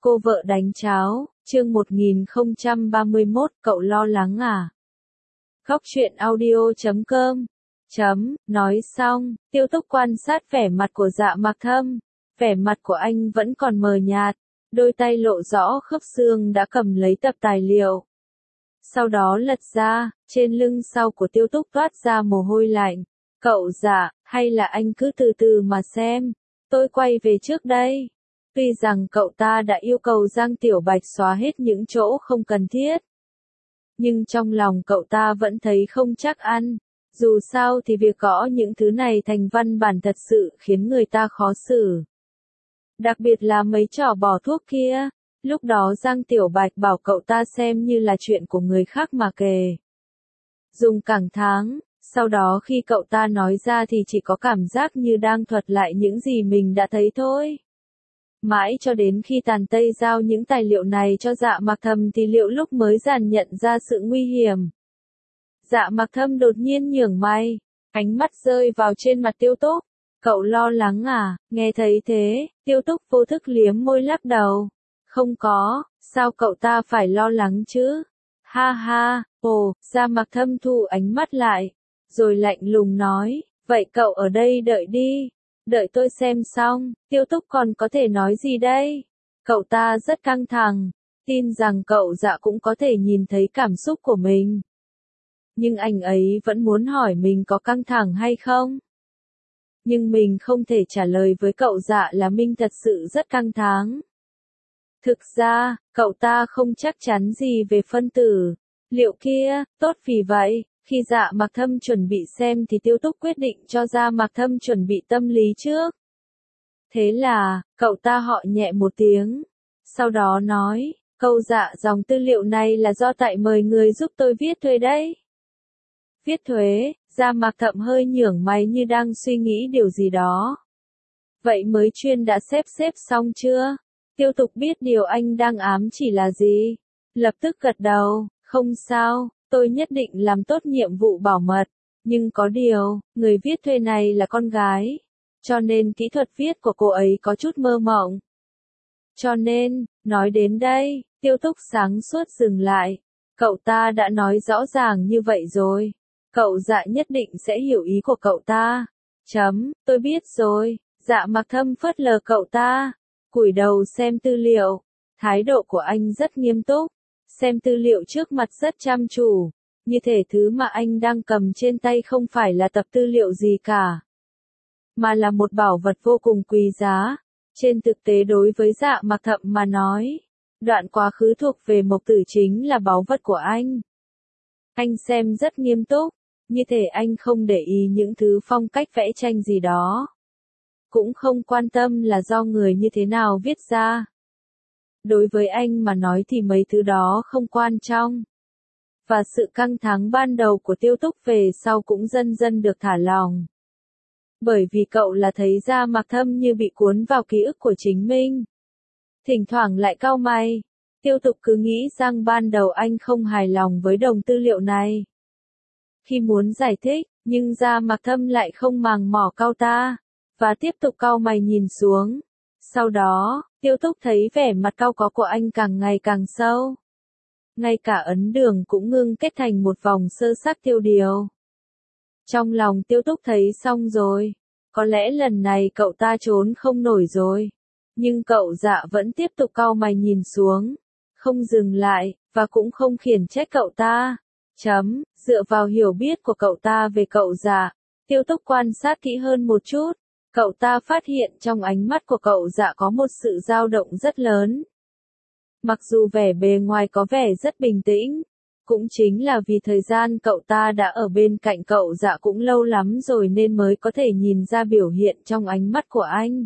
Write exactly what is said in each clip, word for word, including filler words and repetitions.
Cô vợ đánh cháo, chương một nghìn không trăm ba mươi mốt, cậu lo lắng à? Góc truyện audio chấm com chấm, nói xong, Tiêu Túc quan sát vẻ mặt của Dạ Mặc Thâm. Vẻ mặt của anh vẫn còn mờ nhạt, đôi tay lộ rõ khớp xương đã cầm lấy tập tài liệu. Sau đó lật ra, trên lưng sau của Tiêu Túc toát ra mồ hôi lạnh. Cậu Dạ, hay là anh cứ từ từ mà xem, tôi quay về trước đây. Tuy rằng cậu ta đã yêu cầu Giang Tiểu Bạch xóa hết những chỗ không cần thiết, nhưng trong lòng cậu ta vẫn thấy không chắc ăn. Dù sao thì việc gõ những thứ này thành văn bản thật sự khiến người ta khó xử. Đặc biệt là mấy trò bỏ thuốc kia, lúc đó Giang Tiểu Bạch bảo cậu ta xem như là chuyện của người khác mà kể. Dùng cảng tháng, sau đó khi cậu ta nói ra thì chỉ có cảm giác như đang thuật lại những gì mình đã thấy thôi. Mãi cho đến khi Tàn Tây giao những tài liệu này cho Dạ Mặc Thâm thì Liệu Lúc mới dần nhận ra sự nguy hiểm. Dạ Mặc Thâm đột nhiên nhướng mày, ánh mắt rơi vào trên mặt Tiêu Túc. Cậu lo lắng à? Nghe thấy thế, Tiêu Túc vô thức liếm môi lắc đầu. Không có, sao cậu ta phải lo lắng chứ? Ha ha, ồ, Dạ Mặc Thâm thu ánh mắt lại, rồi lạnh lùng nói, vậy cậu ở đây đợi đi. Đợi tôi xem xong, Tiêu Túc còn có thể nói gì đây? Cậu ta rất căng thẳng, tin rằng cậu Dạ cũng có thể nhìn thấy cảm xúc của mình. Nhưng anh ấy vẫn muốn hỏi mình có căng thẳng hay không? Nhưng mình không thể trả lời với cậu Dạ là mình thật sự rất căng thẳng. Thực ra, cậu ta không chắc chắn gì về phân tử liệu kia, tốt vì vậy. Khi Dạ Mặc Thâm chuẩn bị xem thì Tiêu Túc quyết định cho Dạ Mặc Thâm chuẩn bị tâm lý trước. Thế là, cậu ta họ nhẹ một tiếng. Sau đó nói, câu Dạ dòng tư liệu này là do tại mời người giúp tôi viết thuê đấy. Viết thuế, Dạ Mặc Thâm hơi nhướng mày như đang suy nghĩ điều gì đó. Vậy mới chuyên đã xếp xếp xong chưa? Tiêu Túc biết điều anh đang ám chỉ là gì. Lập tức gật đầu, không sao. Tôi nhất định làm tốt nhiệm vụ bảo mật, nhưng có điều, người viết thuê này là con gái, cho nên kỹ thuật viết của cô ấy có chút mơ mộng. Cho nên, nói đến đây, Tiêu Túc sáng suốt dừng lại. Cậu ta đã nói rõ ràng như vậy rồi. Cậu Dạ nhất định sẽ hiểu ý của cậu ta. Chấm, tôi biết rồi. Dạ Mặc Thâm phớt lờ cậu ta, cúi đầu xem tư liệu. Thái độ của anh rất nghiêm túc. Xem tư liệu trước mặt rất chăm chú, như thể thứ mà anh đang cầm trên tay không phải là tập tư liệu gì cả, mà là một bảo vật vô cùng quý giá. Trên thực tế đối với Dạ Mặc Thâm mà nói, đoạn quá khứ thuộc về Mộc Tử chính là báu vật của anh. Anh xem rất nghiêm túc, như thể anh không để ý những thứ phong cách vẽ tranh gì đó. Cũng không quan tâm là do người như thế nào viết ra. Đối với anh mà nói thì mấy thứ đó không quan trọng. Và sự căng thẳng ban đầu của Tiêu Túc về sau cũng dần dần được thả lỏng. Bởi vì cậu là thấy Dạ Mặc Thâm như bị cuốn vào ký ức của chính mình. Thỉnh thoảng lại cau mày. Tiêu Túc cứ nghĩ rằng ban đầu anh không hài lòng với đồng tư liệu này. Khi muốn giải thích, nhưng Dạ Mặc Thâm lại không màng mỏ cau ta, và tiếp tục cau mày nhìn xuống. Sau đó, Tiêu Túc thấy vẻ mặt cau có của anh càng ngày càng sâu. Ngay cả ấn đường cũng ngưng kết thành một vòng sơ sắc tiêu điều. Trong lòng Tiêu Túc thấy xong rồi. Có lẽ lần này cậu ta trốn không nổi rồi. Nhưng cậu Dạ vẫn tiếp tục cau mày nhìn xuống. Không dừng lại, và cũng không khiển trách cậu ta. Chấm, dựa vào hiểu biết của cậu ta về cậu Dạ, Tiêu Túc quan sát kỹ hơn một chút. Cậu ta phát hiện trong ánh mắt của cậu Dạ có một sự dao động rất lớn. Mặc dù vẻ bề ngoài có vẻ rất bình tĩnh, cũng chính là vì thời gian cậu ta đã ở bên cạnh cậu Dạ cũng lâu lắm rồi nên mới có thể nhìn ra biểu hiện trong ánh mắt của anh.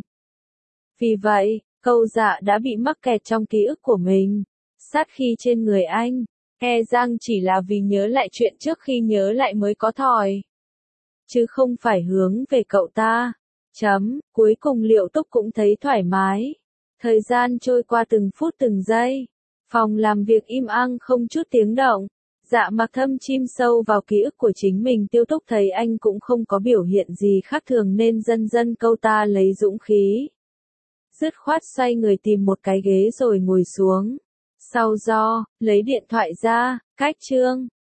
Vì vậy, cậu Dạ đã bị mắc kẹt trong ký ức của mình, sát khi trên người anh, e rằng chỉ là vì nhớ lại chuyện trước khi nhớ lại mới có thòi, chứ không phải hướng về cậu ta. Chấm, cuối cùng Liệu Túc cũng thấy thoải mái. Thời gian trôi qua từng phút từng giây. Phòng làm việc im ắng không chút tiếng động. Dạ Mặc Thâm chìm sâu vào ký ức của chính mình. Tiêu Túc thấy anh cũng không có biểu hiện gì khác thường nên dần dần câu ta lấy dũng khí. dứt khoát xoay người tìm một cái ghế rồi ngồi xuống. Sau do, lấy điện thoại ra, cách Trương